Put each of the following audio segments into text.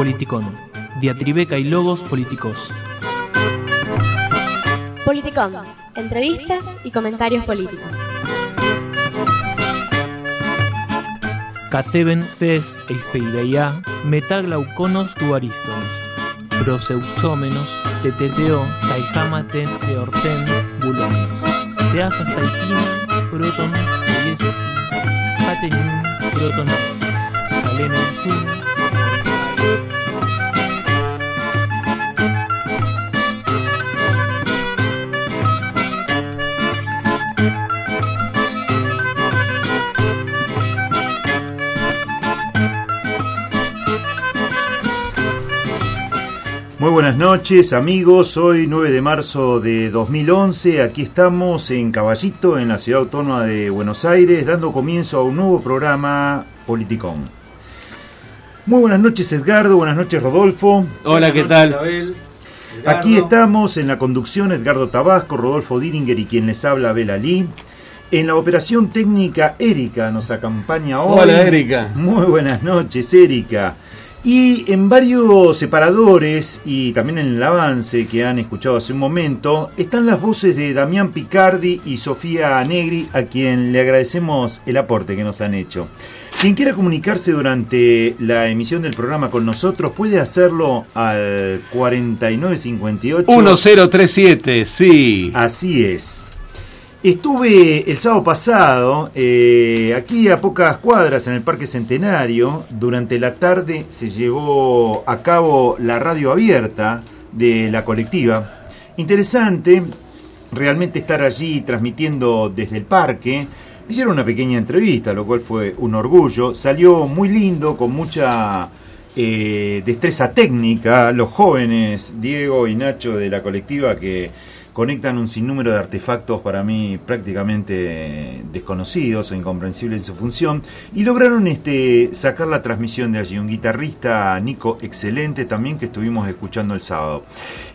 Politicón. Diatribeca y logos políticos. Politicón. Entrevistas y comentarios políticos. Cateben fes eispeireia metaglauconos tu ariston. Proseusómenos teteteo taijamaten eorten bulonos. Teasas taipina proton yesus hatenun proton alenon kun. Muy buenas noches amigos, hoy 9 de marzo de 2011, aquí estamos en Caballito, en la ciudad autónoma de Buenos Aires, dando comienzo a un nuevo programa Politicón. Muy buenas noches Edgardo, buenas noches Rodolfo. Hola, ¿qué tal? Isabel, Aquí estamos en la conducción Edgardo Tabasco, Rodolfo Diringer y quien les habla Abel Ali. En la operación técnica Erika nos acompaña hoy. Hola Erika. Muy buenas noches Erika. Y en varios separadores y también en el avance que han escuchado hace un momento están las voces de Damián Picardi y Sofía Negri, a quien le agradecemos el aporte que nos han hecho. Quien quiera comunicarse durante la emisión del programa con nosotros puede hacerlo al 4958 1037, sí. Así es. Estuve el sábado pasado aquí a pocas cuadras en el Parque Centenario. Durante la tarde se llevó a cabo la radio abierta de la colectiva. Interesante realmente estar allí transmitiendo desde el parque. Me hicieron una pequeña entrevista, lo cual fue un orgullo. Salió muy lindo, con mucha destreza técnica. Los jóvenes, Diego y Nacho de la colectiva, que conectan un sinnúmero de artefactos para mí prácticamente desconocidos o incomprensibles en su función, y lograron sacar la transmisión de allí. Un guitarrista, Nico, excelente también, que estuvimos escuchando el sábado.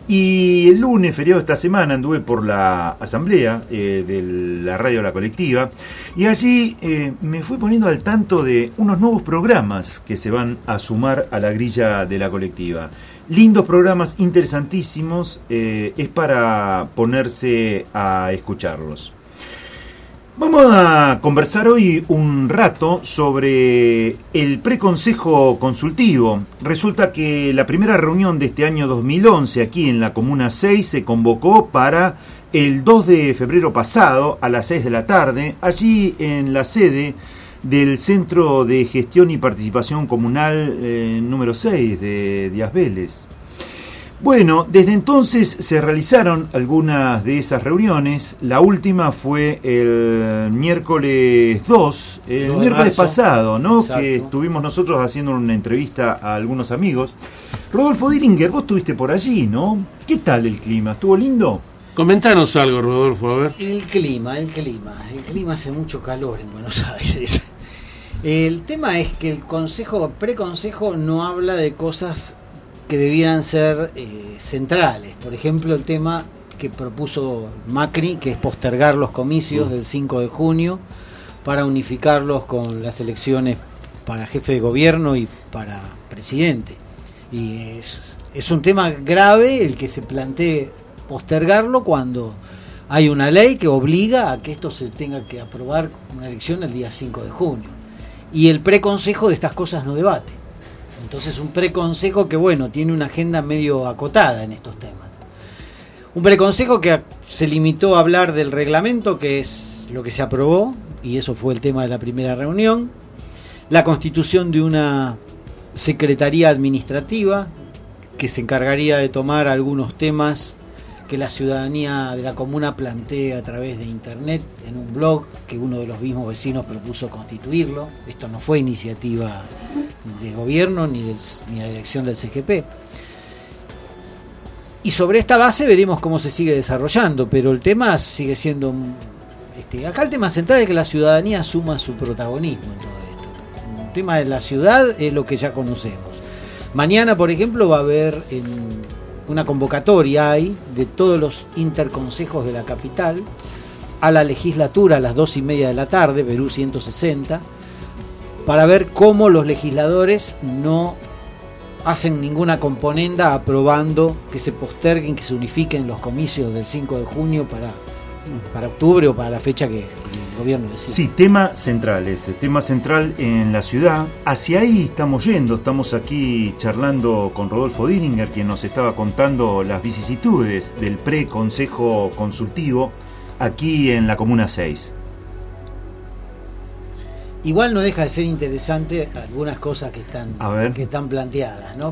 Y el lunes, feriado de esta semana, anduve por la asamblea de la radio La Colectiva, y allí me fui poniendo al tanto de unos nuevos programas que se van a sumar a la grilla de La Colectiva. Lindos programas, interesantísimos, es para ponerse a escucharlos. Vamos a conversar hoy un rato sobre el preconsejo consultivo. Resulta que la primera reunión de este año 2011 aquí en la Comuna 6 se convocó para el 2 de febrero pasado a las 6 de la tarde, allí en la sede del Centro de Gestión y Participación Comunal número 6 de Díaz Vélez. Bueno, desde entonces se realizaron algunas de esas reuniones. La última fue el miércoles 2, el miércoles pasado, ¿no? Exacto. Que estuvimos nosotros haciendo una entrevista a algunos amigos. Rodolfo Diringer, vos estuviste por allí, ¿no? ¿Qué tal el clima? ¿Estuvo lindo? Comentanos algo, Rodolfo, a ver. El clima hace mucho calor en Buenos Aires. El tema es que el preconsejo no habla de cosas que debieran ser centrales. Por ejemplo, el tema que propuso Macri, que es postergar los comicios del 5 de junio para unificarlos con las elecciones para jefe de gobierno y para presidente. Y es un tema grave el que se plantee postergarlo cuando hay una ley que obliga a que esto se tenga que aprobar una elección el día 5 de junio. Y el preconsejo de estas cosas no debate. Entonces un preconsejo que, bueno, tiene una agenda medio acotada en estos temas. Un preconsejo que se limitó a hablar del reglamento, que es lo que se aprobó, y eso fue el tema de la primera reunión. La constitución de una secretaría administrativa que se encargaría de tomar algunos temas que la ciudadanía de la comuna plantea a través de internet en un blog que uno de los mismos vecinos propuso constituirlo. Esto no fue iniciativa de gobierno ni de dirección del CGP. Y sobre esta base veremos cómo se sigue desarrollando, pero el tema sigue siendo acá el tema central es que la ciudadanía asuma su protagonismo en todo esto. El tema de la ciudad es lo que ya conocemos. Mañana, por ejemplo, va a haber una convocatoria de todos los interconsejos de la capital a la legislatura a las 2:30 de la tarde, Perú 160, para ver cómo los legisladores no hacen ninguna componenda aprobando que se posterguen, que se unifiquen los comicios del 5 de junio para octubre o para la fecha que el gobierno decide. Sí, tema central ese, tema central en la ciudad. Hacia ahí estamos yendo, estamos aquí charlando con Rodolfo Dininger, quien nos estaba contando las vicisitudes del pre-consejo consultivo aquí en la Comuna 6. Igual no deja de ser interesante algunas cosas que están planteadas, ¿no?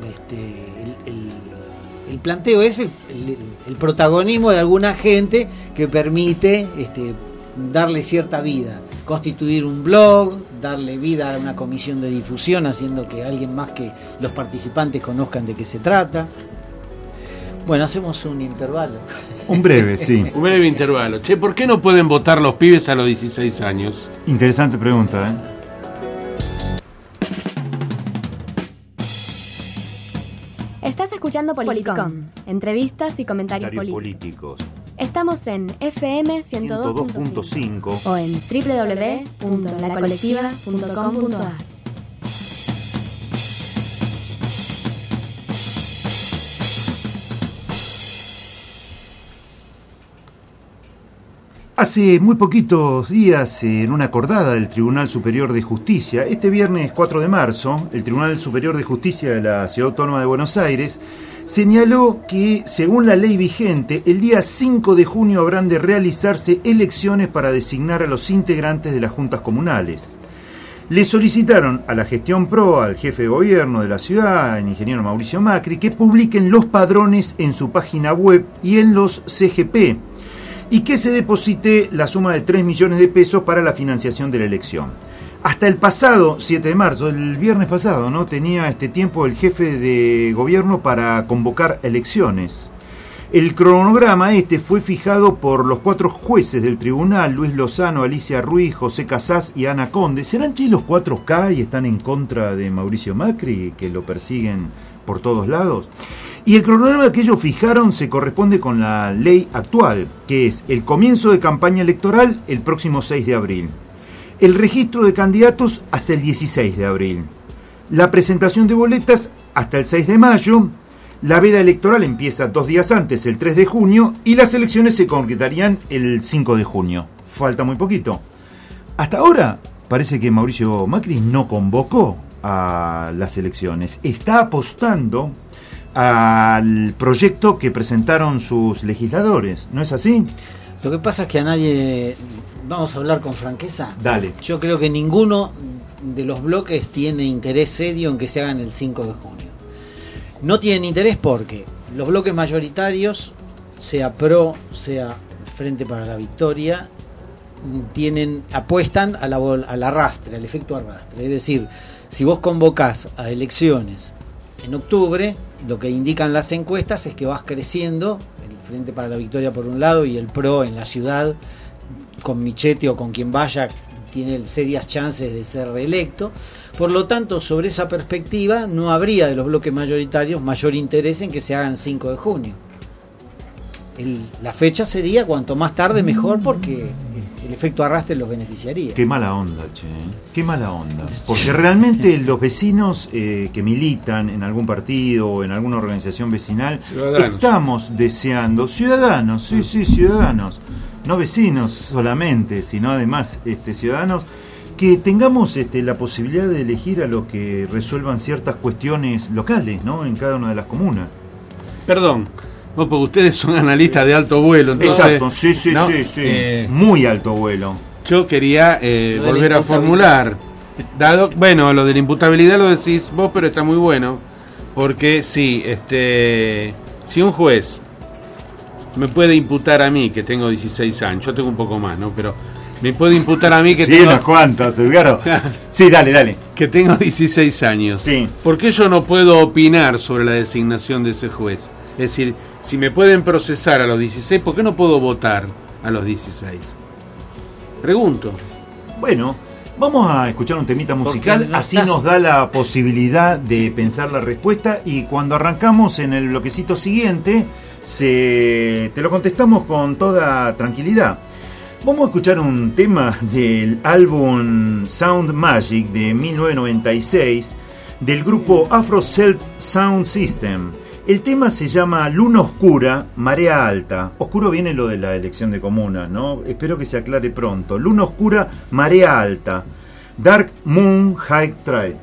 El planteo es el protagonismo de alguna gente que permite darle cierta vida, constituir un blog, darle vida a una comisión de difusión, haciendo que alguien más que los participantes conozcan de qué se trata. Bueno, hacemos un intervalo. Un breve, sí. Un breve intervalo. Che, ¿por qué no pueden votar los pibes a los 16 años? Interesante pregunta, ¿eh? Estás escuchando Politicón, entrevistas y comentarios políticos. Estamos en FM 102.5 o en www.lacolectiva.com.ar. Hace muy poquitos días, en una acordada del Tribunal Superior de Justicia, este viernes 4 de marzo, el Tribunal Superior de Justicia de la Ciudad Autónoma de Buenos Aires señaló que, según la ley vigente, el día 5 de junio habrán de realizarse elecciones para designar a los integrantes de las juntas comunales. Le solicitaron a la gestión PRO, al jefe de gobierno de la ciudad, el ingeniero Mauricio Macri, que publiquen los padrones en su página web y en los CGP, y que se deposite la suma de 3 millones de pesos para la financiación de la elección. Hasta el pasado 7 de marzo, el viernes pasado, ¿no?, tenía este tiempo el jefe de gobierno para convocar elecciones. El cronograma fue fijado por los 4 jueces del tribunal, Luis Lozano, Alicia Ruiz, José Casás y Ana Conde. ¿Serán los 4K y están en contra de Mauricio Macri, que lo persiguen por todos lados? Y el cronograma que ellos fijaron se corresponde con la ley actual, que es el comienzo de campaña electoral el próximo 6 de abril, el registro de candidatos hasta el 16 de abril, la presentación de boletas hasta el 6 de mayo, la veda electoral empieza 2 días antes, el 3 de junio, y las elecciones se concretarían el 5 de junio. Falta muy poquito. Hasta ahora parece que Mauricio Macri no convocó a las elecciones, está apostando al proyecto que presentaron sus legisladores, ¿no es así? Lo que pasa es que a nadie, vamos a hablar con franqueza. Dale. Yo creo que ninguno de los bloques tiene interés serio en que se hagan el 5 de junio. No tienen interés porque los bloques mayoritarios, sea PRO, sea Frente para la Victoria, apuestan al arrastre, al efecto arrastre. Es decir, si vos convocás a elecciones en octubre, lo que indican las encuestas es que vas creciendo, el Frente para la Victoria por un lado y el PRO en la ciudad, con Michetti o con quien vaya, tiene serias chances de ser reelecto. Por lo tanto, sobre esa perspectiva, no habría de los bloques mayoritarios mayor interés en que se hagan 5 de junio. La fecha sería cuanto más tarde mejor, porque el efecto arrastre los beneficiaría. Qué mala onda, che, qué mala onda. Porque realmente los vecinos que militan en algún partido o en alguna organización vecinal, ciudadanos, estamos deseando, ciudadanos, sí, ciudadanos, no vecinos solamente, sino además ciudadanos, que tengamos la posibilidad de elegir a los que resuelvan ciertas cuestiones locales, ¿no?, en cada una de las comunas. Perdón. No, porque ustedes son analistas de alto vuelo. Entonces, exacto, sí, ¿no? sí. Muy alto vuelo. Yo quería volver a formular. Bueno, lo de la imputabilidad lo decís vos, pero está muy bueno. Porque sí, si un juez me puede imputar a mí, que tengo 16 años, yo tengo un poco más, ¿no? Pero me puede imputar a mí que tengo... unas cuantas, Edgardo. Sí, dale. Que tengo 16 años. Sí. ¿Por qué yo no puedo opinar sobre la designación de ese juez? Es decir, si me pueden procesar a los 16, ¿por qué no puedo votar a los 16? Pregunto. Bueno, vamos a escuchar un temita musical, no así nos da la posibilidad de pensar la respuesta, y cuando arrancamos en el bloquecito siguiente, te lo contestamos con toda tranquilidad. Vamos a escuchar un tema del álbum Sound Magic de 1996, del grupo Afro Celt Sound System. El tema se llama Luna Oscura, Marea Alta. Oscuro viene lo de la elección de comunas, ¿no? Espero que se aclare pronto. Luna Oscura, Marea Alta. Dark Moon High Tide.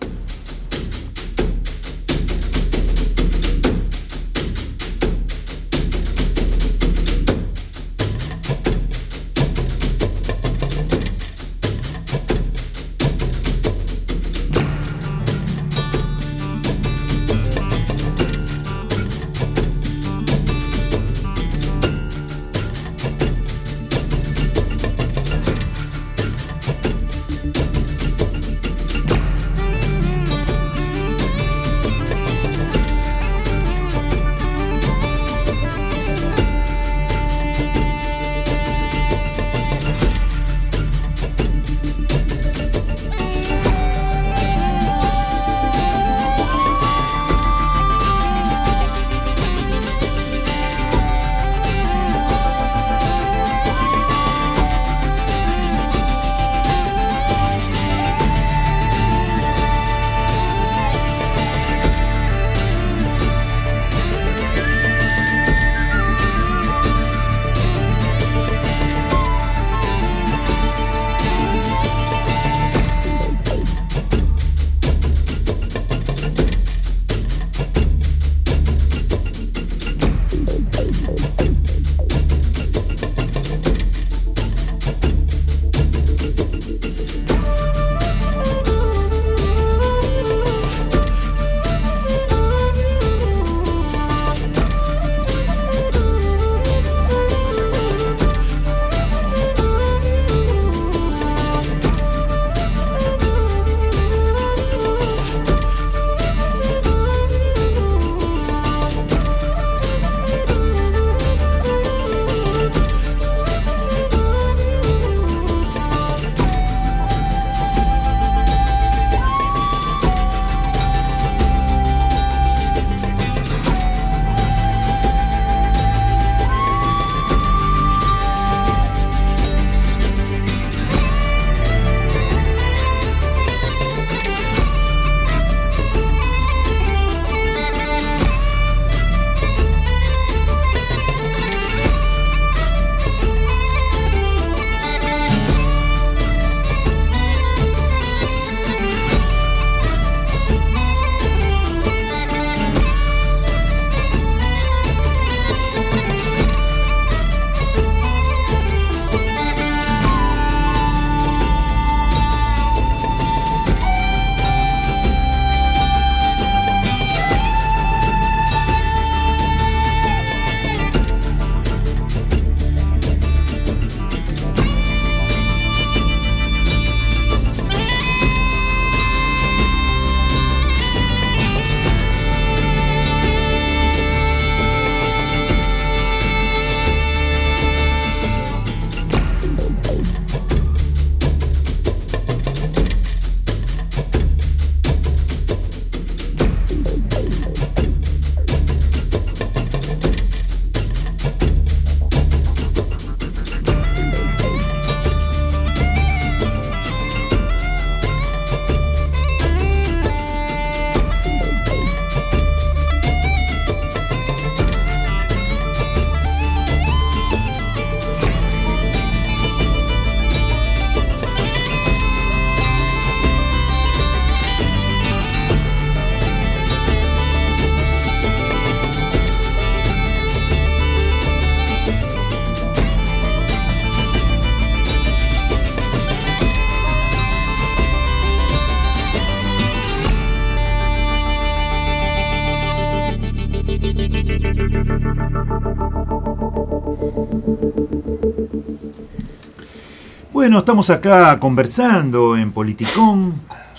Bueno, estamos acá conversando en Politicón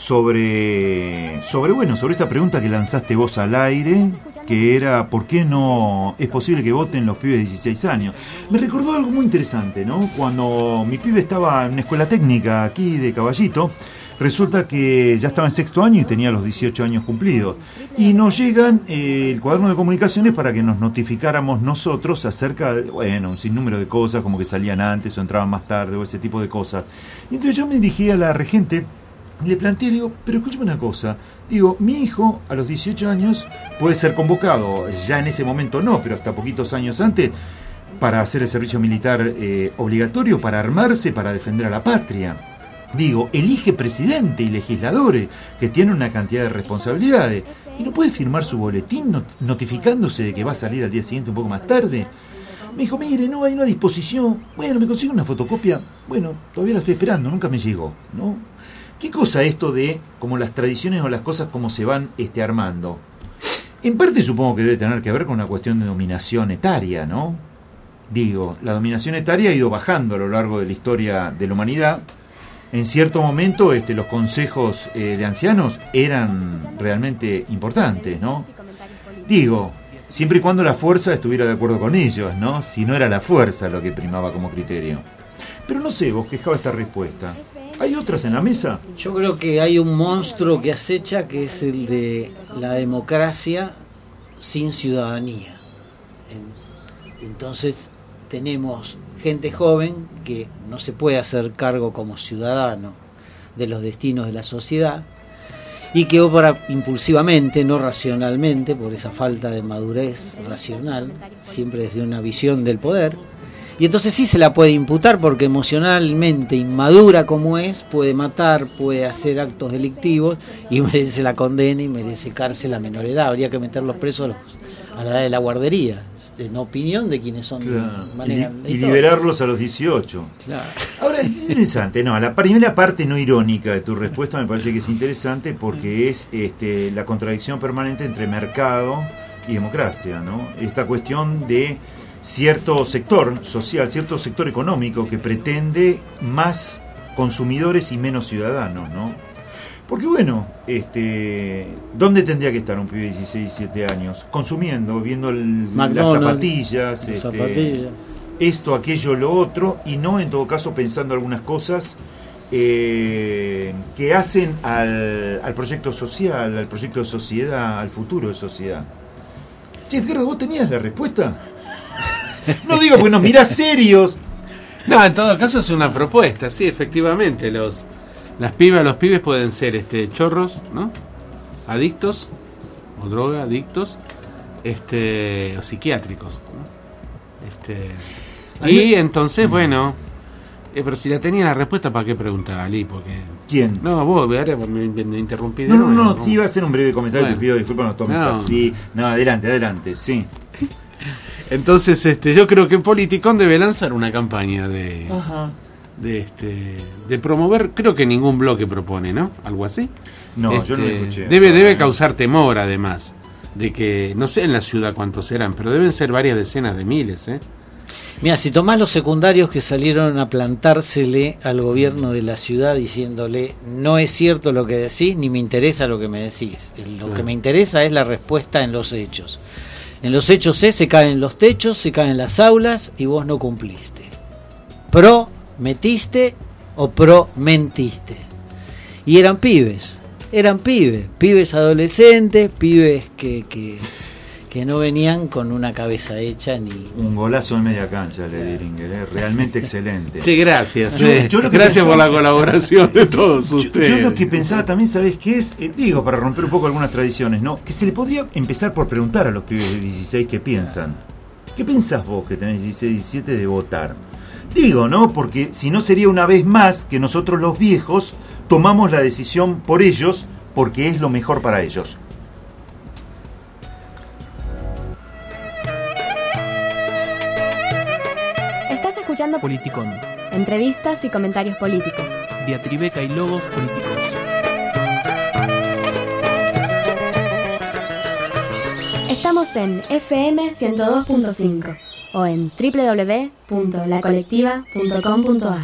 sobre esta pregunta que lanzaste vos al aire, que era ¿por qué no es posible que voten los pibes de 16 años? Me recordó algo muy interesante, ¿no? Cuando mi pibe estaba en una escuela técnica aquí de Caballito, resulta que ya estaba en sexto año y tenía los 18 años cumplidos. Y nos llegan el cuaderno de comunicaciones para que nos notificáramos nosotros acerca de, un sinnúmero de cosas, como que salían antes o entraban más tarde o ese tipo de cosas. Y entonces yo me dirigí a la regente Y le planteé, digo, pero escúchame una cosa. Digo, mi hijo a los 18 años puede ser convocado, ya en ese momento no, pero hasta poquitos años antes, para hacer el servicio militar obligatorio, para armarse, para defender a la patria. Digo, elige presidente y legisladores que tienen una cantidad de responsabilidades y no puede firmar su boletín notificándose de que va a salir al día siguiente un poco más tarde. Me dijo, mire, no hay una disposición. Bueno, me consigo una fotocopia. Bueno, todavía la estoy esperando, nunca me llegó, ¿no? ¿Qué cosa esto de como las tradiciones o las cosas como se van armando? En parte supongo que debe tener que ver con una cuestión de dominación etaria, ¿no? Digo, la dominación etaria ha ido bajando a lo largo de la historia de la humanidad. En cierto momento los consejos de ancianos eran realmente importantes, ¿no? Digo, siempre y cuando la fuerza estuviera de acuerdo con ellos, ¿no? Si no era la fuerza lo que primaba como criterio. Pero no sé, vos quejaba esta respuesta. ¿Hay otras en la mesa? Yo creo que hay un monstruo que acecha, que es el de la democracia sin ciudadanía. Entonces tenemos gente joven que no se puede hacer cargo como ciudadano de los destinos de la sociedad y que obra impulsivamente, no racionalmente, por esa falta de madurez racional, siempre desde una visión del poder. Y entonces sí se la puede imputar porque emocionalmente inmadura como es, puede matar, puede hacer actos delictivos y merece la condena y merece cárcel a menor edad. Habría que meterlos presos a la edad de la guardería, en opinión de quienes son, claro, manejan y liberarlos a los 18. Claro. Ahora es interesante, no, la primera parte no irónica de tu respuesta me parece que es interesante porque es la contradicción permanente entre mercado y democracia, ¿no? Esta cuestión de cierto sector social, cierto sector económico que pretende más consumidores y menos ciudadanos, ¿no? Porque bueno, ¿dónde tendría que estar un pibe de 16, 17 años? Consumiendo, viendo las zapatillas, esto, aquello, lo otro, y no en todo caso pensando algunas cosas que hacen al proyecto social, al proyecto de sociedad, al futuro de sociedad. Che, Edgardo, ¿vos tenías la respuesta? No digo porque nos mirás serios. No, en todo caso es una propuesta, sí, efectivamente. Las pibas, los pibes pueden ser chorros, ¿no? Adictos, o droga, adictos, o psiquiátricos, ¿no? Y entonces, bueno, pero si la tenía la respuesta, ¿para qué preguntaba, Ali? Porque... ¿Quién? No, vos, ahora me interrumpí. No, sí, iba a hacer un breve comentario, bueno. Te pido disculpas, no tomes así. No, adelante, sí. Entonces, yo creo que Politicón debe lanzar una campaña de promover, creo que ningún bloque propone, ¿no? Algo así. No, yo no lo escuché. Debe causar temor, además, de que, no sé en la ciudad cuántos serán, pero deben ser varias decenas de miles, ¿eh? Mira, si tomás los secundarios que salieron a plantársele al gobierno de la ciudad diciéndole no es cierto lo que decís, ni me interesa lo que me decís. Lo que me interesa es la respuesta en los hechos. En los hechos se caen los techos, se caen las aulas y vos no cumpliste. Prometiste o promentiste. Y eran pibes adolescentes, pibes que no venían con una cabeza hecha ni... Un golazo en media cancha, le Diringer, realmente excelente. Sí, gracias. Yo gracias por la colaboración de todos ustedes. Yo lo que pensaba también, ¿sabés qué es? Digo, para romper un poco algunas tradiciones, ¿no? Que se le podría empezar por preguntar a los pibes de 16 qué piensan. ¿Qué pensás vos que tenés 16, 17 de votar? Digo, ¿no? Porque si no sería una vez más que nosotros los viejos tomamos la decisión por ellos porque es lo mejor para ellos. Escuchando Politicón. Entrevistas y comentarios políticos. Diatribeca y logos políticos. Estamos en FM 102.5 o en www.lacolectiva.com.ar.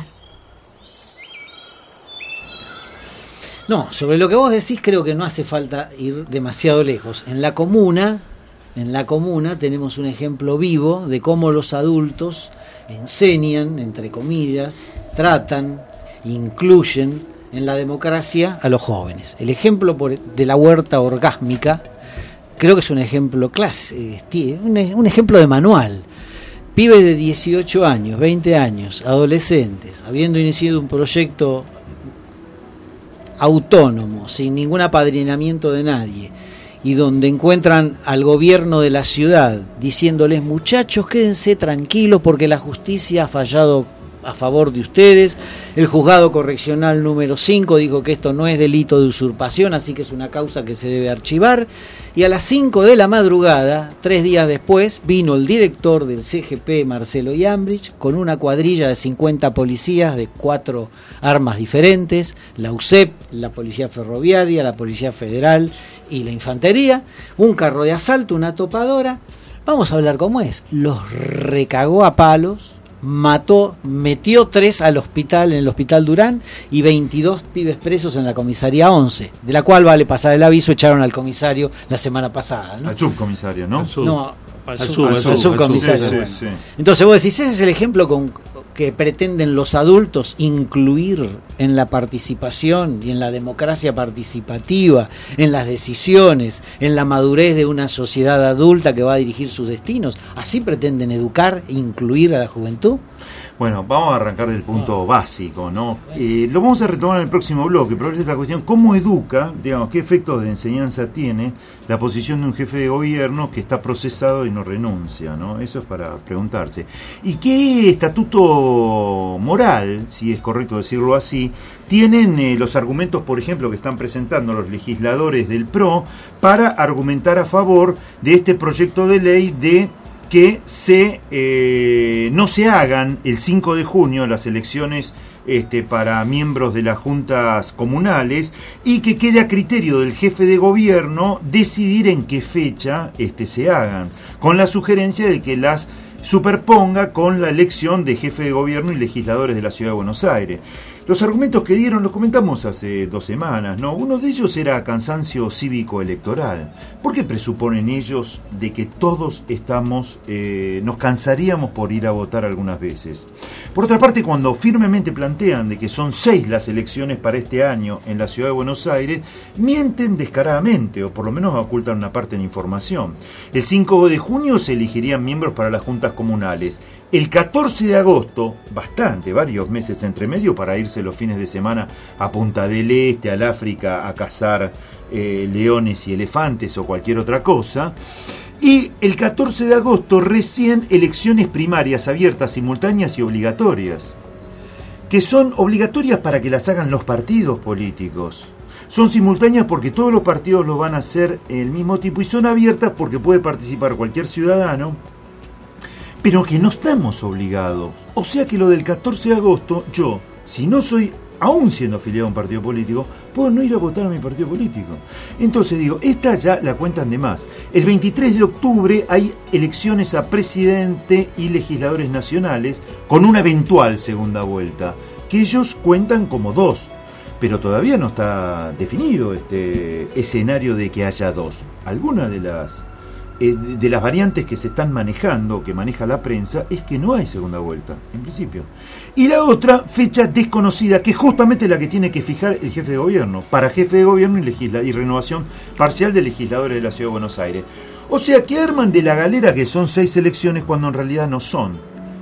No, sobre lo que vos decís creo que no hace falta ir demasiado lejos. En la comuna tenemos un ejemplo vivo de cómo los adultos enseñan, entre comillas, tratan, incluyen en la democracia a los jóvenes. El ejemplo de la huerta orgásmica creo que es un ejemplo un ejemplo de manual. Pibes de 18 años, 20 años, adolescentes, habiendo iniciado un proyecto autónomo, sin ningún apadrinamiento de nadie, y donde encuentran al gobierno de la ciudad diciéndoles: muchachos, quédense tranquilos porque la justicia ha fallado a favor de ustedes, el juzgado correccional número 5 dijo que esto no es delito de usurpación, así que es una causa que se debe archivar, y a las 5 de la madrugada, 3 días después, vino el director del CGP, Marcelo Iambrich, con una cuadrilla de 50 policías de 4 armas diferentes, la UCEP, la Policía Ferroviaria, la Policía Federal y la Infantería, un carro de asalto, una topadora. Vamos a hablar cómo es. Los recagó a palos, metió 3 al hospital, en el Hospital Durán, y 22 pibes presos en la comisaría 11, de la cual, vale pasar el aviso, echaron al comisario la semana pasada, ¿no? Al subcomisario, ¿no? No, al subcomisario. subcomisario. Sí, sí. Entonces vos decís, ese es el ejemplo que pretenden los adultos incluir en la participación y en la democracia participativa, en las decisiones, en la madurez de una sociedad adulta que va a dirigir sus destinos. ¿Así pretenden educar e incluir a la juventud? Bueno, vamos a arrancar del punto básico, ¿no? Lo vamos a retomar en el próximo bloque, pero es esta cuestión: ¿cómo educa, digamos, qué efectos de enseñanza tiene la posición de un jefe de gobierno que está procesado y no renuncia, ¿no? Eso es para preguntarse. ¿Y qué estatuto moral, si es correcto decirlo así, tienen los argumentos, por ejemplo, que están presentando los legisladores del PRO para argumentar a favor de este proyecto de ley de que no se hagan el 5 de junio las elecciones para miembros de las juntas comunales, y que quede a criterio del jefe de gobierno decidir en qué fecha se hagan, con la sugerencia de que las superponga con la elección de jefe de gobierno y legisladores de la Ciudad de Buenos Aires? Los argumentos que dieron los comentamos hace 2 semanas, ¿no? Uno de ellos era cansancio cívico-electoral. ¿Por qué presuponen ellos de que todos nos cansaríamos por ir a votar algunas veces? Por otra parte, cuando firmemente plantean de que son 6 las elecciones para este año en la Ciudad de Buenos Aires, mienten descaradamente, o por lo menos ocultan una parte de la información. El 5 de junio se elegirían miembros para las juntas comunales. El 14 de agosto, varios meses entre medio para irse los fines de semana a Punta del Este, al África, a cazar leones y elefantes o cualquier otra cosa. Y el 14 de agosto recién elecciones primarias abiertas, simultáneas y obligatorias, que son obligatorias para que las hagan los partidos políticos. Son simultáneas porque todos los partidos lo van a hacer el mismo tipo, y son abiertas porque puede participar cualquier ciudadano, pero que no estamos obligados. O sea que lo del 14 de agosto, yo, si no soy, aún siendo afiliado a un partido político, puedo no ir a votar a mi partido político. Entonces digo, esta ya la cuentan de más. El 23 de octubre hay elecciones a presidente y legisladores nacionales con una eventual segunda vuelta, que ellos cuentan como 2. Pero todavía no está definido este escenario de que haya 2. Algunas de las variantes que se están manejando, que maneja la prensa, es que no hay segunda vuelta, en principio. Y la otra fecha desconocida, que es justamente la que tiene que fijar el jefe de gobierno, para jefe de gobierno y renovación parcial de legisladores de la Ciudad de Buenos Aires. O sea, que arman de la galera que son 6 elecciones cuando en realidad no son.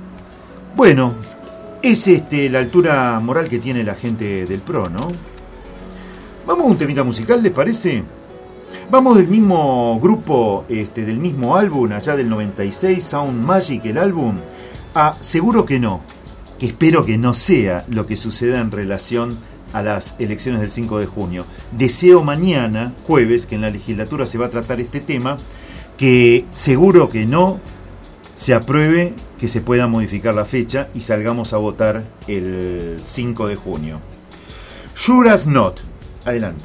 Bueno, es la altura moral que tiene la gente del PRO, ¿no? Vamos a un temita musical, ¿les parece? Vamos del mismo grupo, del mismo álbum, allá del 96, Sound Magic, el álbum, a Seguro que no, que espero que no sea lo que suceda en relación a las elecciones del 5 de junio. Deseo mañana, jueves, que en la legislatura se va a tratar este tema, que seguro que no se apruebe, que se pueda modificar la fecha y salgamos a votar el 5 de junio. Sure as not. Adelante.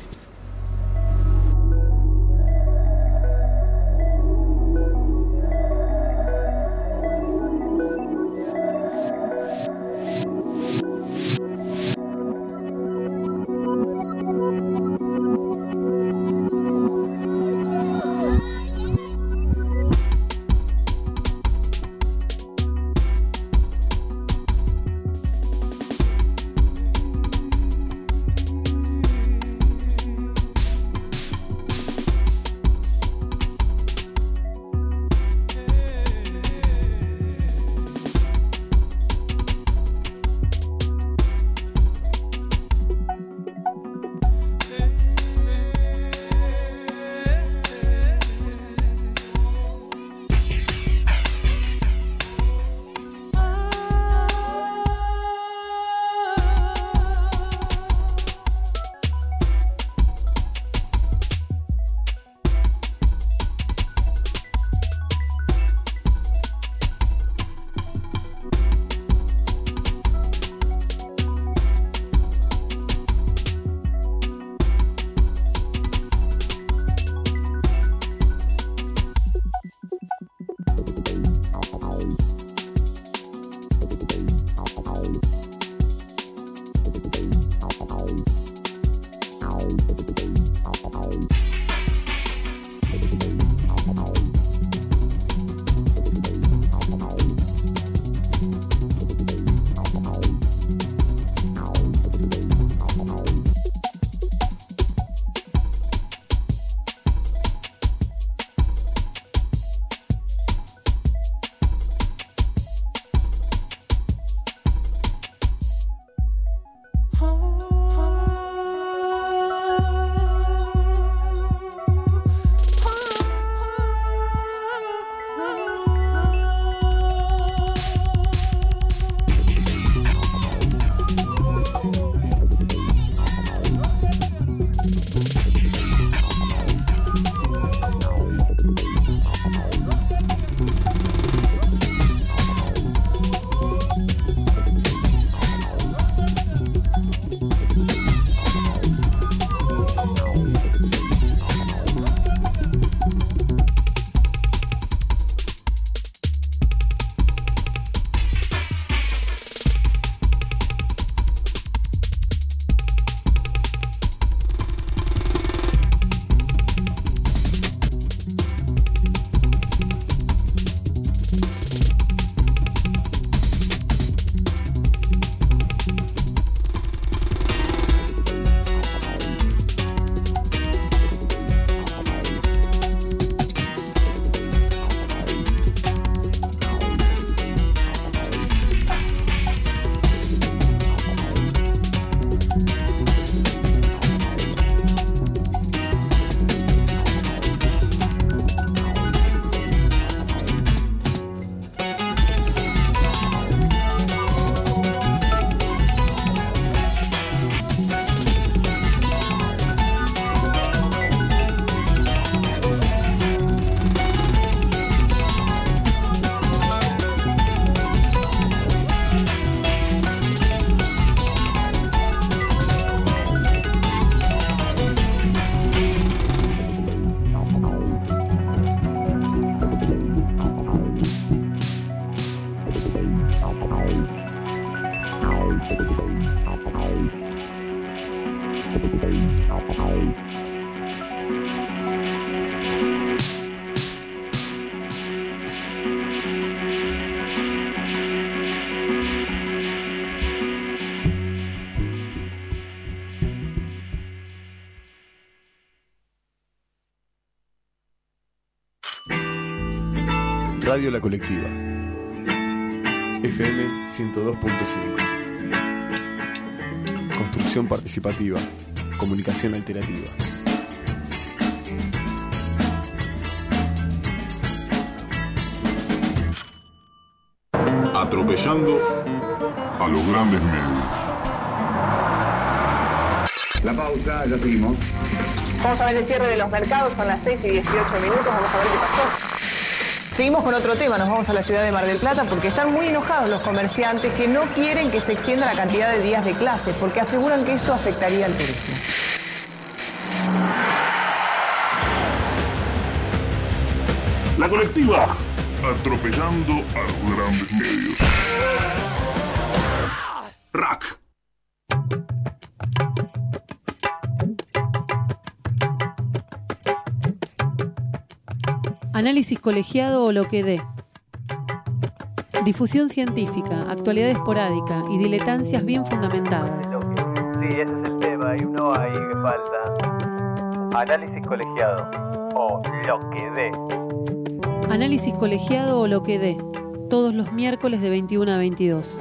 Radio La Colectiva. FM 102.5. Construcción participativa. Comunicación alternativa. Atropellando a los grandes medios. La pausa, ya seguimos. Vamos a ver el cierre de los mercados, son las 6:18 minutos, vamos a ver qué pasó. Seguimos con otro tema, nos vamos a la ciudad de Mar del Plata porque están muy enojados los comerciantes que no quieren que se extienda la cantidad de días de clases porque aseguran que eso afectaría al turismo. La Colectiva, atropellando a los grandes medios. Rack. Análisis colegiado o lo que dé. Difusión científica, actualidad esporádica y diletancias bien fundamentadas. Sí, ese es el tema, y uno ahí que falta. Análisis colegiado o lo que dé. Análisis colegiado o lo que dé. Todos los miércoles de 21 a 22.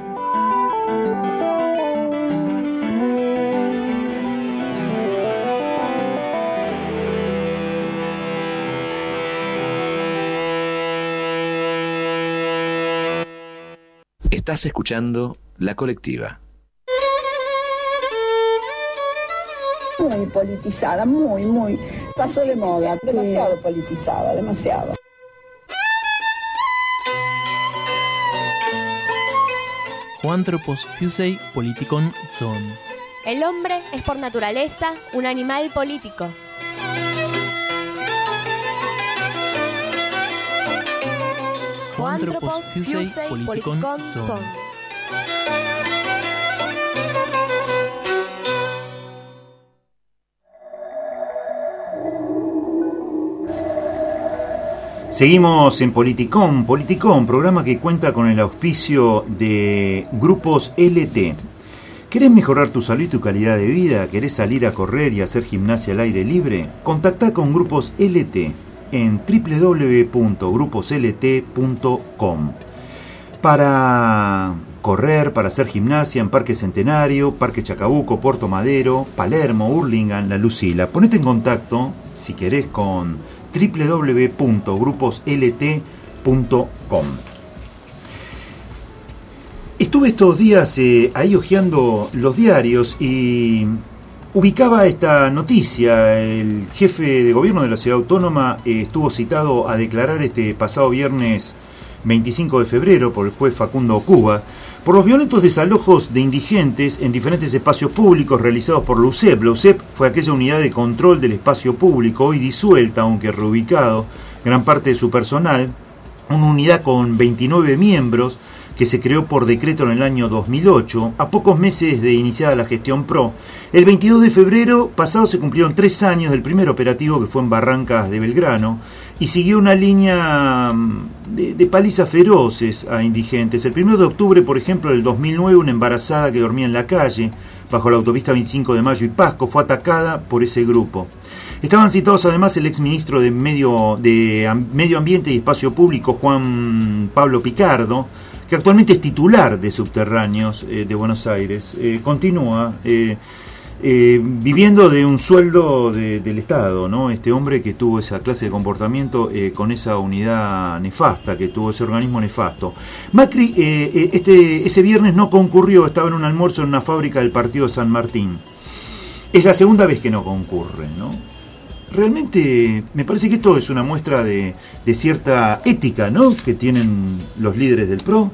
Estás escuchando La Colectiva. Muy politizada, muy. Pasó de moda, demasiado politizada, demasiado. Juanthropos fusei politikon son. El hombre es por naturaleza un animal político. Juanthropos fusei politikon son. Seguimos en Politicón, programa que cuenta con el auspicio de Grupos LT. ¿Querés mejorar tu salud y tu calidad de vida? ¿Querés salir a correr y hacer gimnasia al aire libre? Contactá con Grupos LT en www.gruposlt.com. Para correr, para hacer gimnasia en Parque Centenario, Parque Chacabuco, Puerto Madero, Palermo, Hurlingham, La Lucila. Ponete en contacto, si querés, con www.gruposlt.com. Estuve estos días ahí hojeando los diarios y ubicaba esta noticia. El jefe de gobierno de la ciudad autónoma estuvo citado a declarar este pasado viernes 25 de febrero por el juez Facundo Cuba por los violentos desalojos de indigentes en diferentes espacios públicos realizados por la UCEP. La UCEP fue aquella unidad de control del espacio público, hoy disuelta, aunque reubicado gran parte de su personal, una unidad con 29 miembros que se creó por decreto en el año 2008, a pocos meses de iniciada la gestión PRO. El 22 de febrero pasado se cumplieron 3 años del primer operativo, que fue en Barrancas de Belgrano, y siguió una línea de palizas feroces a indigentes. El 1 de octubre, por ejemplo, del 2009, una embarazada que dormía en la calle, bajo la autopista 25 de Mayo y Pasco, fue atacada por ese grupo. Estaban citados además el exministro de Medio Ambiente y Espacio Público, Juan Pablo Picardo, que actualmente es titular de Subterráneos de Buenos Aires. Continúa viviendo de un sueldo del Estado, ¿no? Este hombre que tuvo esa clase de comportamiento con esa unidad nefasta, que tuvo ese organismo nefasto. Macri ese viernes no concurrió, estaba en un almuerzo en una fábrica del partido San Martín. Es la segunda vez que no concurre, ¿no? Realmente me parece que esto es una muestra de cierta ética, ¿no?, que tienen los líderes del PRO.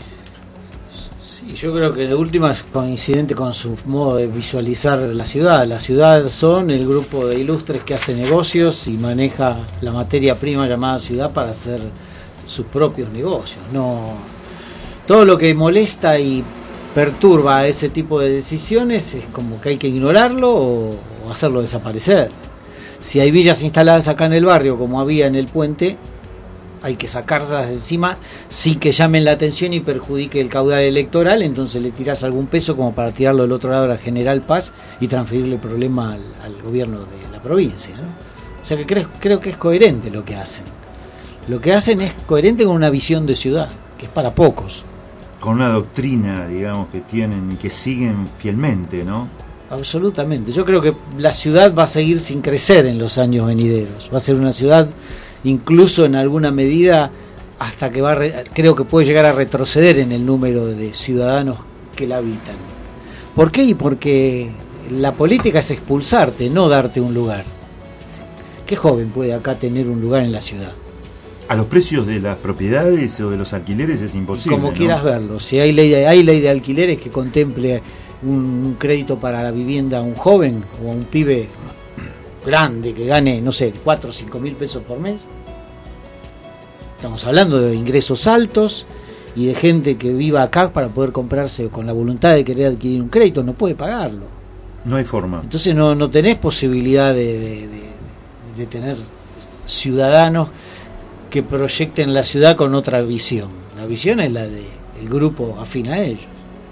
Sí, yo creo que de última es coincidente con su modo de visualizar la ciudad. La ciudad son el grupo de ilustres que hace negocios y maneja la materia prima llamada ciudad para hacer sus propios negocios. No, todo lo que molesta y perturba a ese tipo de decisiones es como que hay que ignorarlo o hacerlo desaparecer. Si hay villas instaladas acá en el barrio, como había en el puente, hay que sacarlas de encima sin que llamen la atención y perjudique el caudal electoral. Entonces le tirás algún peso como para tirarlo del otro lado a la General Paz y transferirle el problema al gobierno de la provincia, ¿no? O sea que creo que es coherente lo que hacen. Lo que hacen es coherente con una visión de ciudad, que es para pocos. Con una doctrina, digamos, que tienen y que siguen fielmente, ¿no? Absolutamente. Yo creo que la ciudad va a seguir sin crecer en los años venideros. Va a ser una ciudad, incluso en alguna medida, hasta que creo que puede llegar a retroceder en el número de ciudadanos que la habitan. ¿Por qué? Y porque la política es expulsarte, no darte un lugar. ¿Qué joven puede acá tener un lugar en la ciudad? A los precios de las propiedades o de los alquileres es imposible. Como ¿no? quieras verlo. Si hay ley de alquileres que contemple un crédito para la vivienda a un joven o a un pibe grande que gane, no sé, 4 o 5 mil pesos por mes. Estamos hablando de ingresos altos y de gente que viva acá para poder comprarse con la voluntad de querer adquirir un crédito, no puede pagarlo. No hay forma. Entonces no tenés posibilidad de tener ciudadanos que proyecten la ciudad con otra visión. La visión es la del grupo afín a ellos.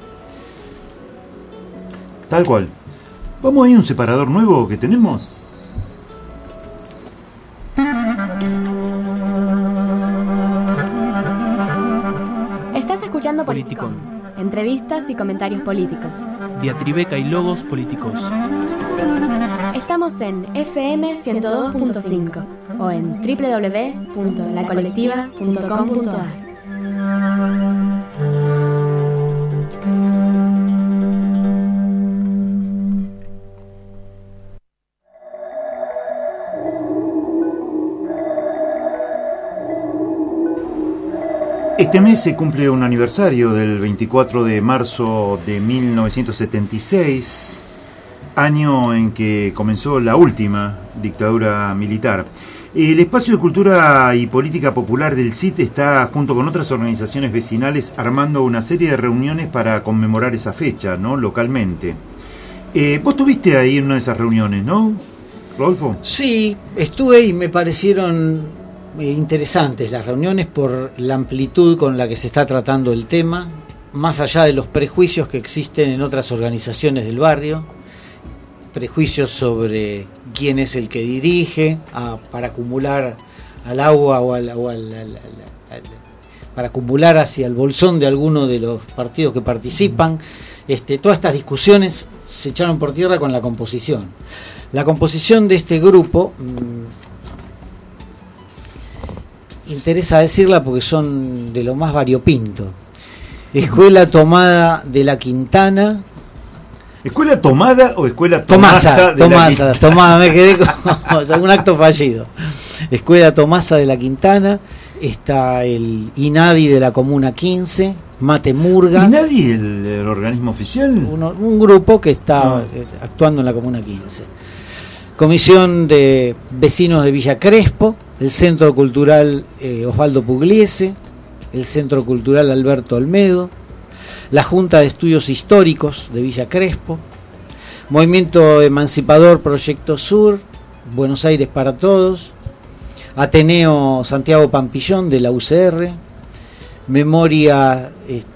Tal cual. ¿Vamos a ir a un separador nuevo que tenemos? Estás escuchando Politicón. Entrevistas y comentarios políticos. Diatribeca y logos políticos. Estamos en FM 102.5 o en www.lacolectiva.com.ar. Este mes se cumple un aniversario del 24 de marzo de 1976, año en que comenzó la última dictadura militar. El Espacio de Cultura y Política Popular del CIT está, junto con otras organizaciones vecinales, armando una serie de reuniones para conmemorar esa fecha, ¿no? Localmente. Vos estuviste ahí en una de esas reuniones, ¿no, Rodolfo? Sí, estuve y me parecieron interesantes las reuniones por la amplitud con la que se está tratando el tema, más allá de los prejuicios que existen en otras organizaciones del barrio, prejuicios sobre quién es el que dirige, para acumular al agua para acumular hacia el bolsón de alguno de los partidos que participan. Todas estas discusiones se echaron por tierra con la composición. La composición de este grupo, interesa decirla porque son de lo más variopinto. Escuela Tomada de la Quintana. ¿Escuela Tomada o Escuela Tomasa de la Quintana? Tomada, me quedé con un acto fallido. Escuela Tomasa de la Quintana. Está el INADI de la Comuna 15, Mate Murga. ¿INADI el organismo oficial? Un grupo que está actuando en la Comuna 15. Comisión de Vecinos de Villa Crespo, el Centro Cultural Osvaldo Pugliese, el Centro Cultural Alberto Olmedo, la Junta de Estudios Históricos de Villa Crespo, Movimiento Emancipador Proyecto Sur, Buenos Aires para Todos, Ateneo Santiago Pampillón de la UCR, Memoria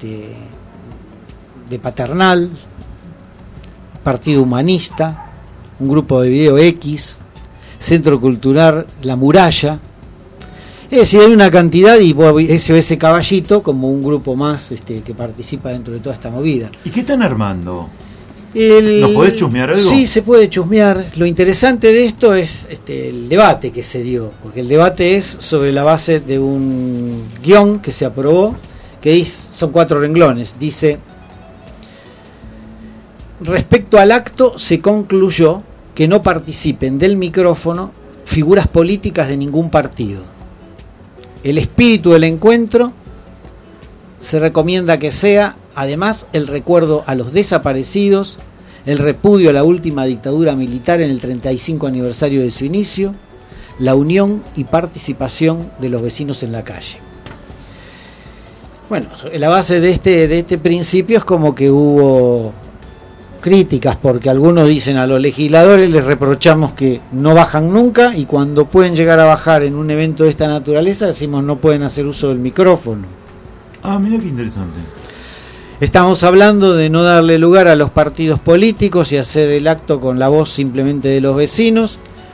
de Paternal, Partido Humanista, un grupo de Video X, Centro Cultural La Muralla. Es decir, hay una cantidad, y SOS Caballito como un grupo más que participa dentro de toda esta movida. ¿Y qué están armando? ¿Nos podés chusmear algo? Sí, se puede chusmear. Lo interesante de esto es el debate que se dio, porque el debate es sobre la base de un guión que se aprobó, que dice, son 4 renglones. Dice: respecto al acto se concluyó que no participen del micrófono figuras políticas de ningún partido. El espíritu del encuentro se recomienda que sea, además, el recuerdo a los desaparecidos, el repudio a la última dictadura militar en el 35 aniversario de su inicio, la unión y participación de los vecinos en la calle. Bueno, la base de este principio es como que hubo críticas, porque algunos dicen a los legisladores les reprochamos que no bajan nunca, y cuando pueden llegar a bajar en un evento de esta naturaleza decimos no pueden hacer uso del micrófono. Ah, mira qué interesante. Estamos hablando de no darle lugar a los partidos políticos y hacer el acto con la voz simplemente de los vecinos,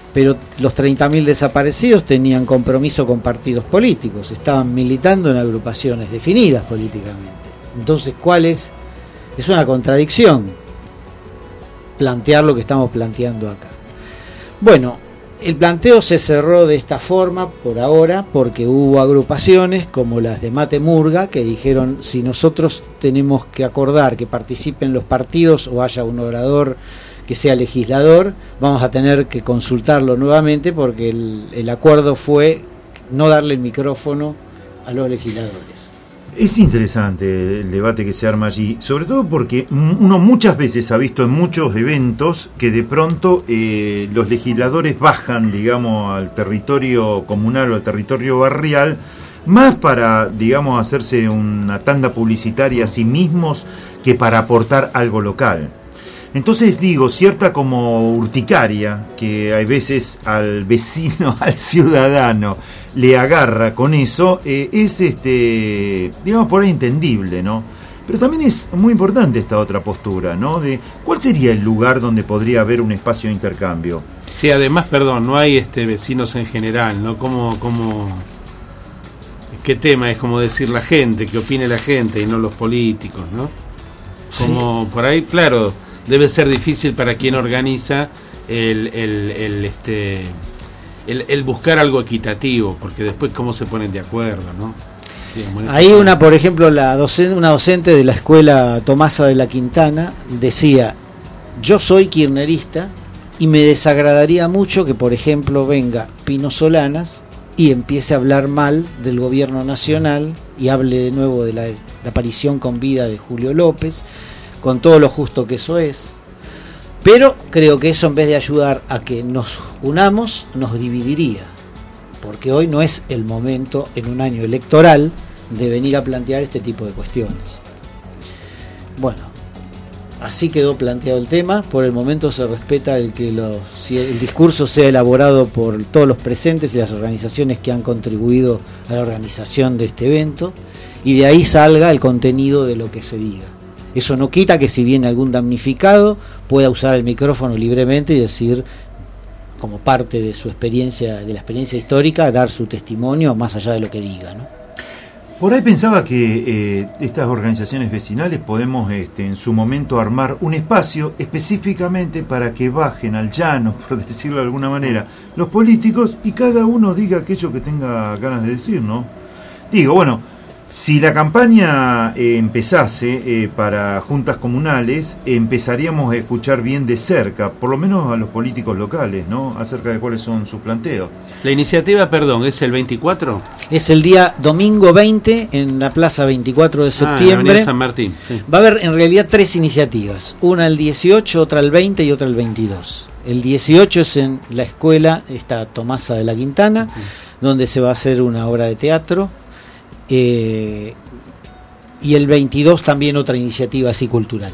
pero los 30.000 desaparecidos tenían compromiso con partidos políticos, estaban militando en agrupaciones definidas políticamente. Entonces, ¿cuál es? Es una contradicción plantear lo que estamos planteando acá. Bueno, el planteo se cerró de esta forma por ahora porque hubo agrupaciones como las de Mate Murga que dijeron: si nosotros tenemos que acordar que participen los partidos o haya un orador que sea legislador, vamos a tener que consultarlo nuevamente porque el acuerdo fue no darle el micrófono a los legisladores. Es interesante el debate que se arma allí, sobre todo porque uno muchas veces ha visto en muchos eventos que de pronto los legisladores bajan, digamos, al territorio comunal o al territorio barrial, más para, digamos, hacerse una tanda publicitaria a sí mismos que para aportar algo local. Entonces digo, cierta como urticaria que hay veces al vecino, al ciudadano, le agarra con eso, es digamos por ahí entendible, ¿no? Pero también es muy importante esta otra postura, ¿no? De ¿cuál sería el lugar donde podría haber un espacio de intercambio? Sí, además, perdón, no hay vecinos en general, ¿no? ¿Qué tema? Es como decir la gente, que opine la gente y no los políticos, ¿no? Como sí. Por ahí, claro, debe ser difícil para quien organiza el buscar algo equitativo, porque después cómo se ponen de acuerdo, ¿no? Digamos, hay por ejemplo, una docente de la escuela Tomasa de la Quintana decía: yo soy kirchnerista y me desagradaría mucho que, por ejemplo, venga Pino Solanas y empiece a hablar mal del gobierno nacional y hable de nuevo de la aparición con vida de Julio López, con todo lo justo que eso es, pero creo que eso, en vez de ayudar a que nos unamos, nos dividiría, porque hoy no es el momento en un año electoral de venir a plantear este tipo de cuestiones. Bueno, así quedó planteado el tema. Por el momento se respeta si el discurso sea elaborado por todos los presentes y las organizaciones que han contribuido a la organización de este evento, y de ahí salga el contenido de lo que se diga. Eso no quita que si viene algún damnificado pueda usar el micrófono libremente y decir, como parte de su experiencia, de la experiencia histórica, dar su testimonio más allá de lo que diga, ¿no? Por ahí pensaba que estas organizaciones vecinales podemos en su momento armar un espacio específicamente para que bajen al llano, por decirlo de alguna manera, los políticos y cada uno diga aquello que tenga ganas de decir, ¿no? Digo, bueno, si la campaña empezase para juntas comunales, empezaríamos a escuchar bien de cerca, por lo menos a los políticos locales, ¿no? Acerca de cuáles son sus planteos. La iniciativa, perdón, ¿es el 24? Es el día domingo 20 en la plaza 24 de septiembre. En San Martín, sí. Va a haber en realidad 3 iniciativas, una el 18, otra el 20 y otra el 22. El 18 es en la escuela, esta Tomasa de la Quintana, donde se va a hacer una obra de teatro. Y el 22 también otra iniciativa así cultural.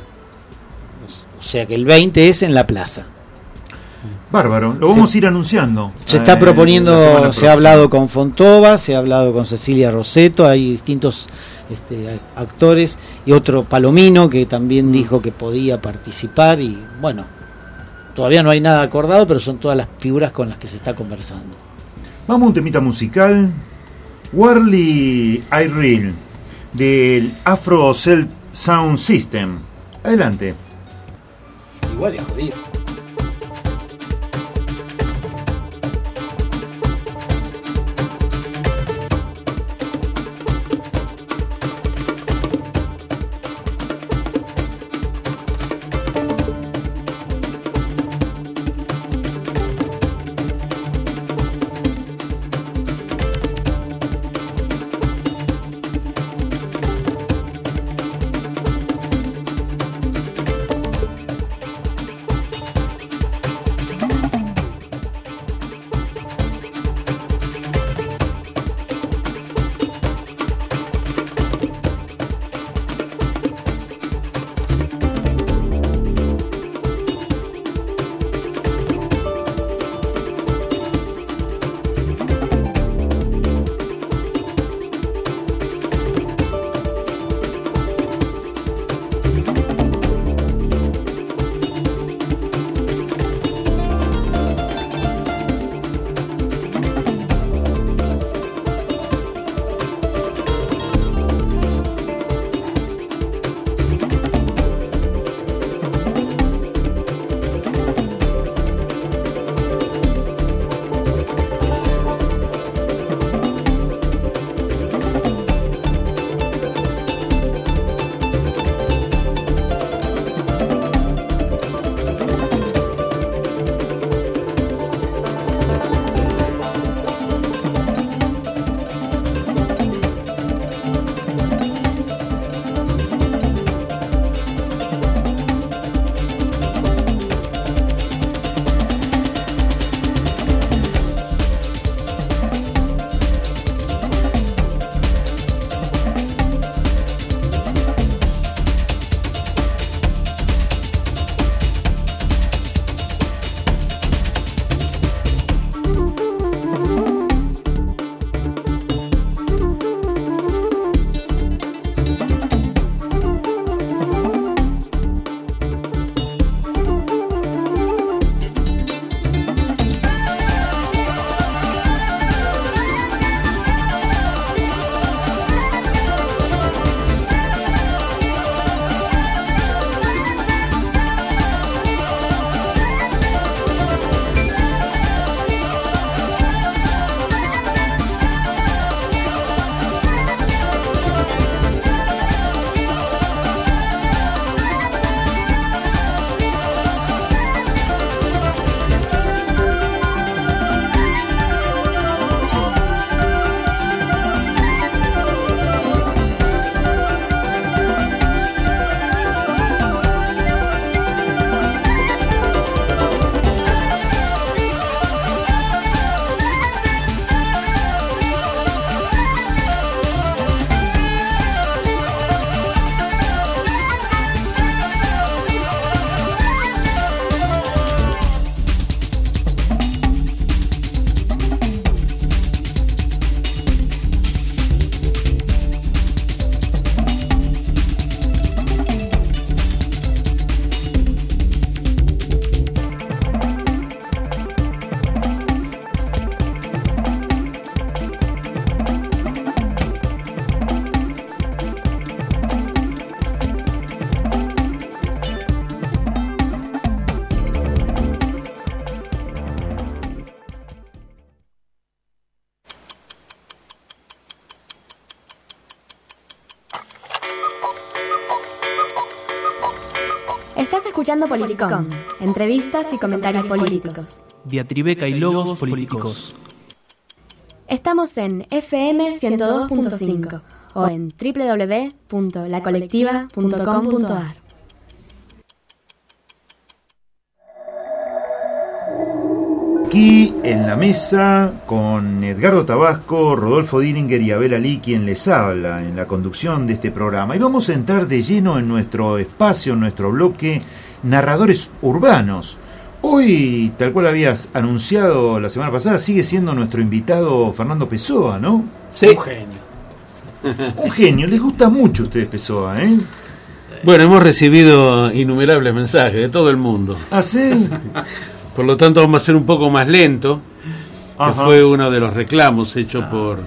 O sea que el 20 es en la plaza. Bárbaro, lo vamos a ir anunciando. Se está proponiendo, se ha hablado con Fontova, se ha hablado con Cecilia Roseto, hay distintos actores, y otro Palomino que también dijo que podía participar, y bueno, todavía no hay nada acordado, pero son todas las figuras con las que se está conversando. Vamos a un temita musical. Warley Ireel del Afro Cell Sound System. Adelante. Igual es jodido. escuchando Politicón, entrevistas y comentarios políticos. Diatribeca y logos políticos. Estamos en FM 102.5 o en www.lacolectiva.com.ar. Aquí en la mesa con Edgardo Tabasco, Rodolfo Diringer y Abel Ali, quien les habla en la conducción de este programa. Y vamos a entrar de lleno en nuestro espacio, en nuestro bloque Narradores Urbanos. Hoy, tal cual habías anunciado la semana pasada, sigue siendo nuestro invitado Fernando Pessoa, ¿no? Sí. Un genio. Un genio. Les gusta mucho a ustedes Pessoa, ¿eh? Bueno, hemos recibido innumerables mensajes de todo el mundo. ¿Ah, sí? Por lo tanto vamos a ser un poco más lento, que fue uno de los reclamos hechos por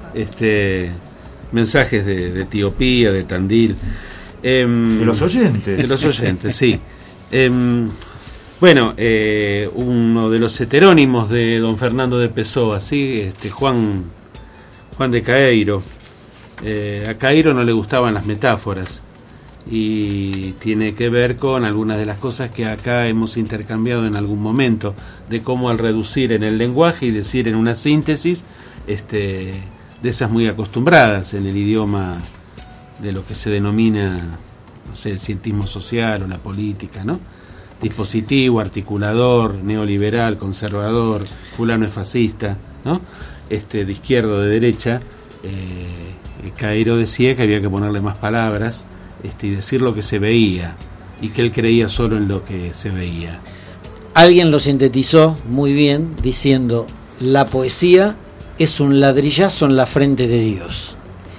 mensajes de Etiopía, de Tandil. De los oyentes. De los oyentes, sí. Bueno, uno de los heterónimos de don Fernando de Pessoa, ¿sí? Juan de Caeiro. A Cairo no le gustaban las metáforas. Y tiene que ver con algunas de las cosas que acá hemos intercambiado en algún momento, de cómo al reducir en el lenguaje y decir en una síntesis, de esas muy acostumbradas en el idioma de lo que se denomina, no sé, el cientismo social o la política, ¿no? Dispositivo, articulador, neoliberal, conservador, fulano es fascista, ¿no? De izquierda o de derecha. Cairo decía que había que ponerle más palabras y decir lo que se veía, y que él creía solo en lo que se veía. Alguien lo sintetizó muy bien diciendo: la poesía es un ladrillazo en la frente de Dios.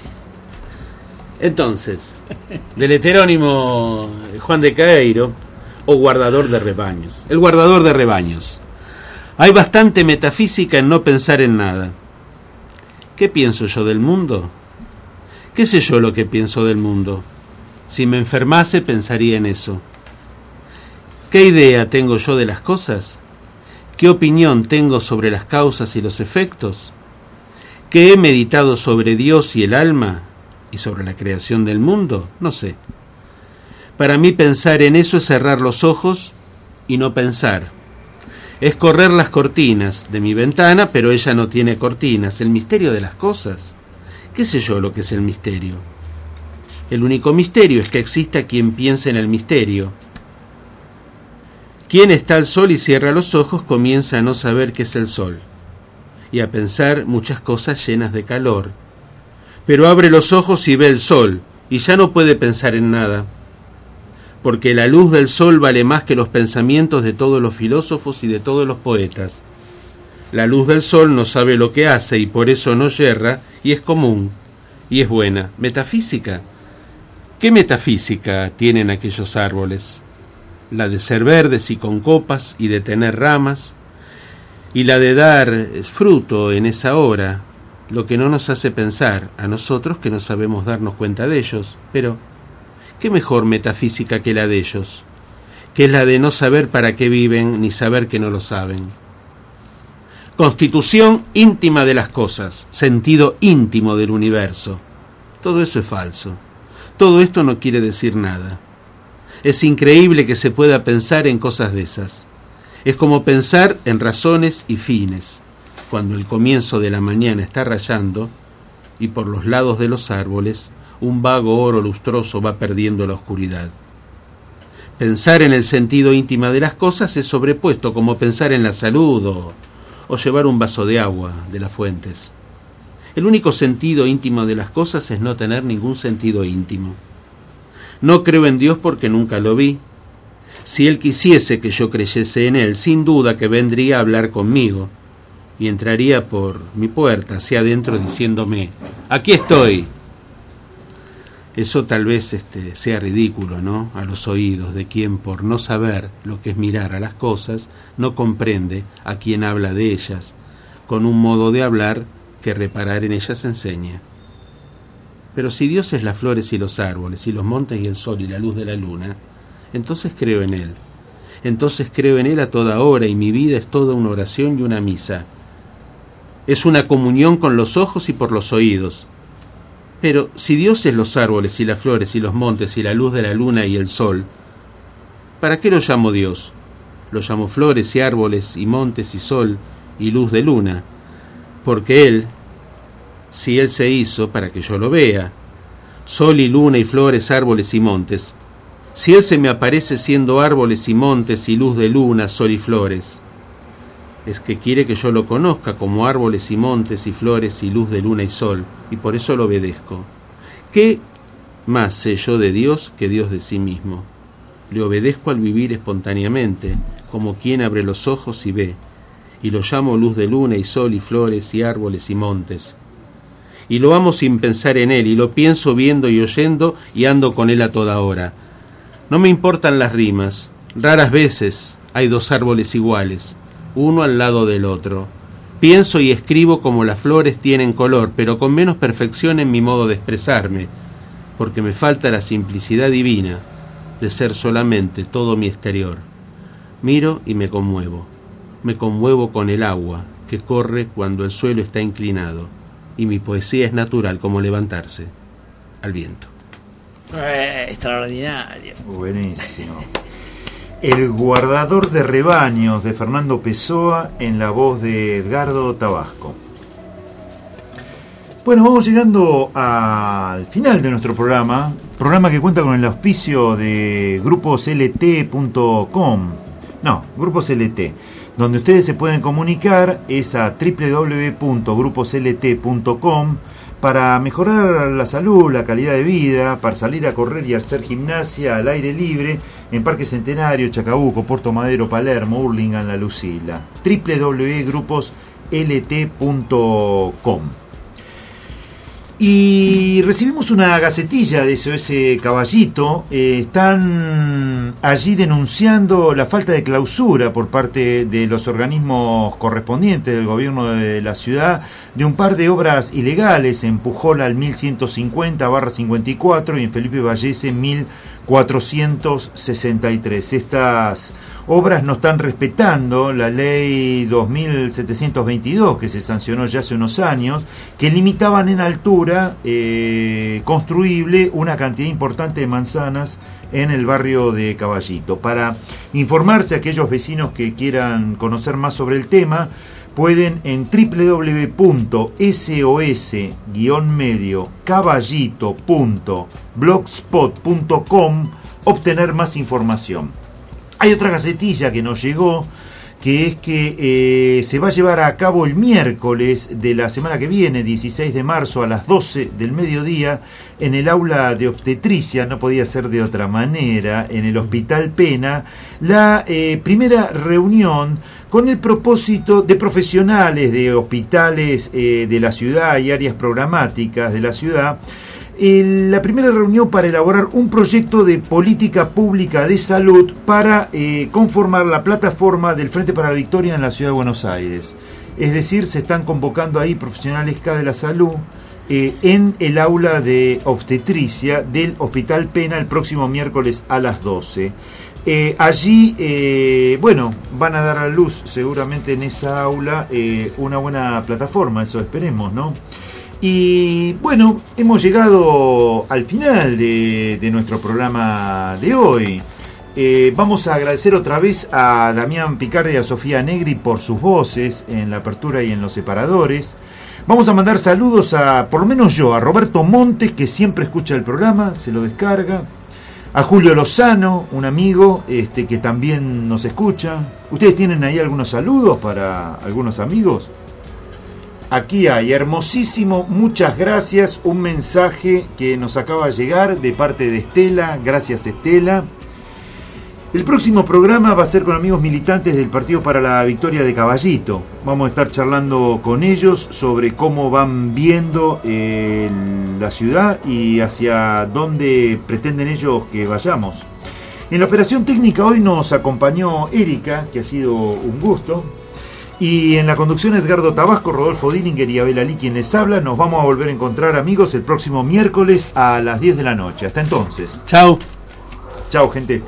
Entonces, del heterónimo Juan de Caeiro, o guardador de rebaños. El guardador de rebaños. Hay bastante metafísica en no pensar en nada. ¿Qué pienso yo del mundo? ¿Qué sé yo lo que pienso del mundo? Si me enfermase, pensaría en eso. ¿Qué idea tengo yo de las cosas? ¿Qué opinión tengo sobre las causas y los efectos? ¿Qué he meditado sobre Dios y el alma y sobre la creación del mundo? No sé. Para mí pensar en eso es cerrar los ojos y no pensar. Es correr las cortinas de mi ventana, pero ella no tiene cortinas. El misterio de las cosas. ¿Qué sé yo lo que es el misterio? El único misterio es que exista quien piense en el misterio. Quien está al sol y cierra los ojos comienza a no saber qué es el sol y a pensar muchas cosas llenas de calor. Pero abre los ojos y ve el sol y ya no puede pensar en nada, porque la luz del sol vale más que los pensamientos de todos los filósofos y de todos los poetas. La luz del sol no sabe lo que hace y por eso no yerra y es común y es buena. Metafísica. ¿Qué metafísica tienen aquellos árboles? La de ser verdes y con copas y de tener ramas, y la de dar fruto en esa hora, lo que no nos hace pensar a nosotros que no sabemos darnos cuenta de ellos. Pero, ¿qué mejor metafísica que la de ellos? Que es la de no saber para qué viven ni saber que no lo saben. Constitución íntima de las cosas, sentido íntimo del universo. Todo eso es falso. Todo esto no quiere decir nada. Es increíble que se pueda pensar en cosas de esas. Es como pensar en razones y fines, cuando el comienzo de la mañana está rayando y por los lados de los árboles un vago oro lustroso va perdiendo la oscuridad. Pensar en el sentido íntimo de las cosas es sobrepuesto como pensar en la salud o llevar un vaso de agua de las fuentes. El único sentido íntimo de las cosas es no tener ningún sentido íntimo. No creo en Dios porque nunca lo vi. Si Él quisiese que yo creyese en Él, sin duda que vendría a hablar conmigo y entraría por mi puerta hacia adentro diciéndome: aquí estoy. Eso tal vez sea ridículo, ¿no?, a los oídos de quien, por no saber lo que es mirar a las cosas, no comprende a quien habla de ellas, con un modo de hablar que reparar en ellas enseña. Pero si Dios es las flores y los árboles, y los montes y el sol y la luz de la luna, entonces creo en Él. Entonces creo en Él a toda hora, y mi vida es toda una oración y una misa. Es una comunión con los ojos y por los oídos. Pero si Dios es los árboles y las flores y los montes y la luz de la luna y el sol, ¿para qué lo llamo Dios? Lo llamo flores y árboles y montes y sol y luz de luna, porque Él, si Él se hizo para que yo lo vea, sol y luna y flores, árboles y montes, si Él se me aparece siendo árboles y montes y luz de luna, sol y flores, es que quiere que yo lo conozca como árboles y montes y flores y luz de luna y sol, y por eso lo obedezco. ¿Qué más sé yo de Dios que Dios de sí mismo? Le obedezco al vivir espontáneamente, como quien abre los ojos y ve, y lo llamo luz de luna y sol y flores y árboles y montes. Y lo amo sin pensar en Él, y lo pienso viendo y oyendo, y ando con Él a toda hora. No me importan las rimas, raras veces hay dos árboles iguales, uno al lado del otro. Pienso y escribo como las flores tienen color, pero con menos perfección en mi modo de expresarme, porque me falta la simplicidad divina de ser solamente todo mi exterior. Miro y me conmuevo con el agua que corre cuando el suelo está inclinado, y mi poesía es natural como levantarse al viento. Extraordinario. Buenísimo. El guardador de rebaños, de Fernando Pessoa, en la voz de Edgardo Tabasco. Bueno, vamos llegando al final de nuestro programa que cuenta con el auspicio de gruposlt.com. No, Grupos LT. Donde ustedes se pueden comunicar es a www.gruposlt.com para mejorar la salud, la calidad de vida, para salir a correr y hacer gimnasia al aire libre en Parque Centenario, Chacabuco, Puerto Madero, Palermo, Hurlingham, La Lucila. www.gruposlt.com. Y recibimos una gacetilla de SOS Caballito. Están allí denunciando la falta de clausura por parte de los organismos correspondientes del gobierno de la ciudad de un par de obras ilegales en Pujola al 1150/54 y en Felipe Vallese 1463. Estas obras no están respetando la ley 2722 que se sancionó ya hace unos años, que limitaban en altura construible una cantidad importante de manzanas en el barrio de Caballito. Para informarse a aquellos vecinos que quieran conocer más sobre el tema, pueden en www.sos-caballito.blogspot.com obtener más información. Hay otra gacetilla que nos llegó, que es que se va a llevar a cabo el miércoles de la semana que viene, 16 de marzo, a las 12 del mediodía, en el aula de obstetricia, no podía ser de otra manera, en el Hospital Pena, la primera reunión con el propósito de profesionales de hospitales de la ciudad y áreas programáticas de la ciudad. La primera reunión para elaborar un proyecto de política pública de salud para conformar la plataforma del Frente para la Victoria en la Ciudad de Buenos Aires. Es decir, se están convocando ahí profesionales de la salud en el aula de obstetricia del Hospital Pena el próximo miércoles a las 12. Allí, van a dar a luz seguramente en esa aula una buena plataforma, eso esperemos, ¿no? Y bueno, hemos llegado al final de nuestro programa de hoy. Vamos a agradecer otra vez a Damián Picardi y a Sofía Negri por sus voces en la apertura y en los separadores. Vamos a mandar saludos por lo menos yo, a Roberto Montes, que siempre escucha el programa, se lo descarga. A Julio Lozano, un amigo que también nos escucha. ¿Ustedes tienen ahí algunos saludos para algunos amigos? Aquí hay, hermosísimo, muchas gracias, un mensaje que nos acaba de llegar de parte de Estela, gracias Estela. El próximo programa va a ser con amigos militantes del Partido para la Victoria de Caballito. Vamos a estar charlando con ellos sobre cómo van viendo la ciudad y hacia dónde pretenden ellos que vayamos. En la operación técnica hoy nos acompañó Erika, que ha sido un gusto. Y en la conducción Edgardo Tabasco, Rodolfo Dillinger y Abel Ali quien les habla. Nos vamos a volver a encontrar, amigos, el próximo miércoles a las 10 de la noche. Hasta entonces. Chau. Chau, gente.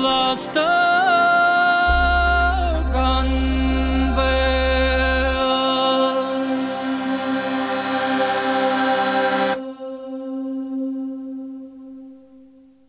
basta.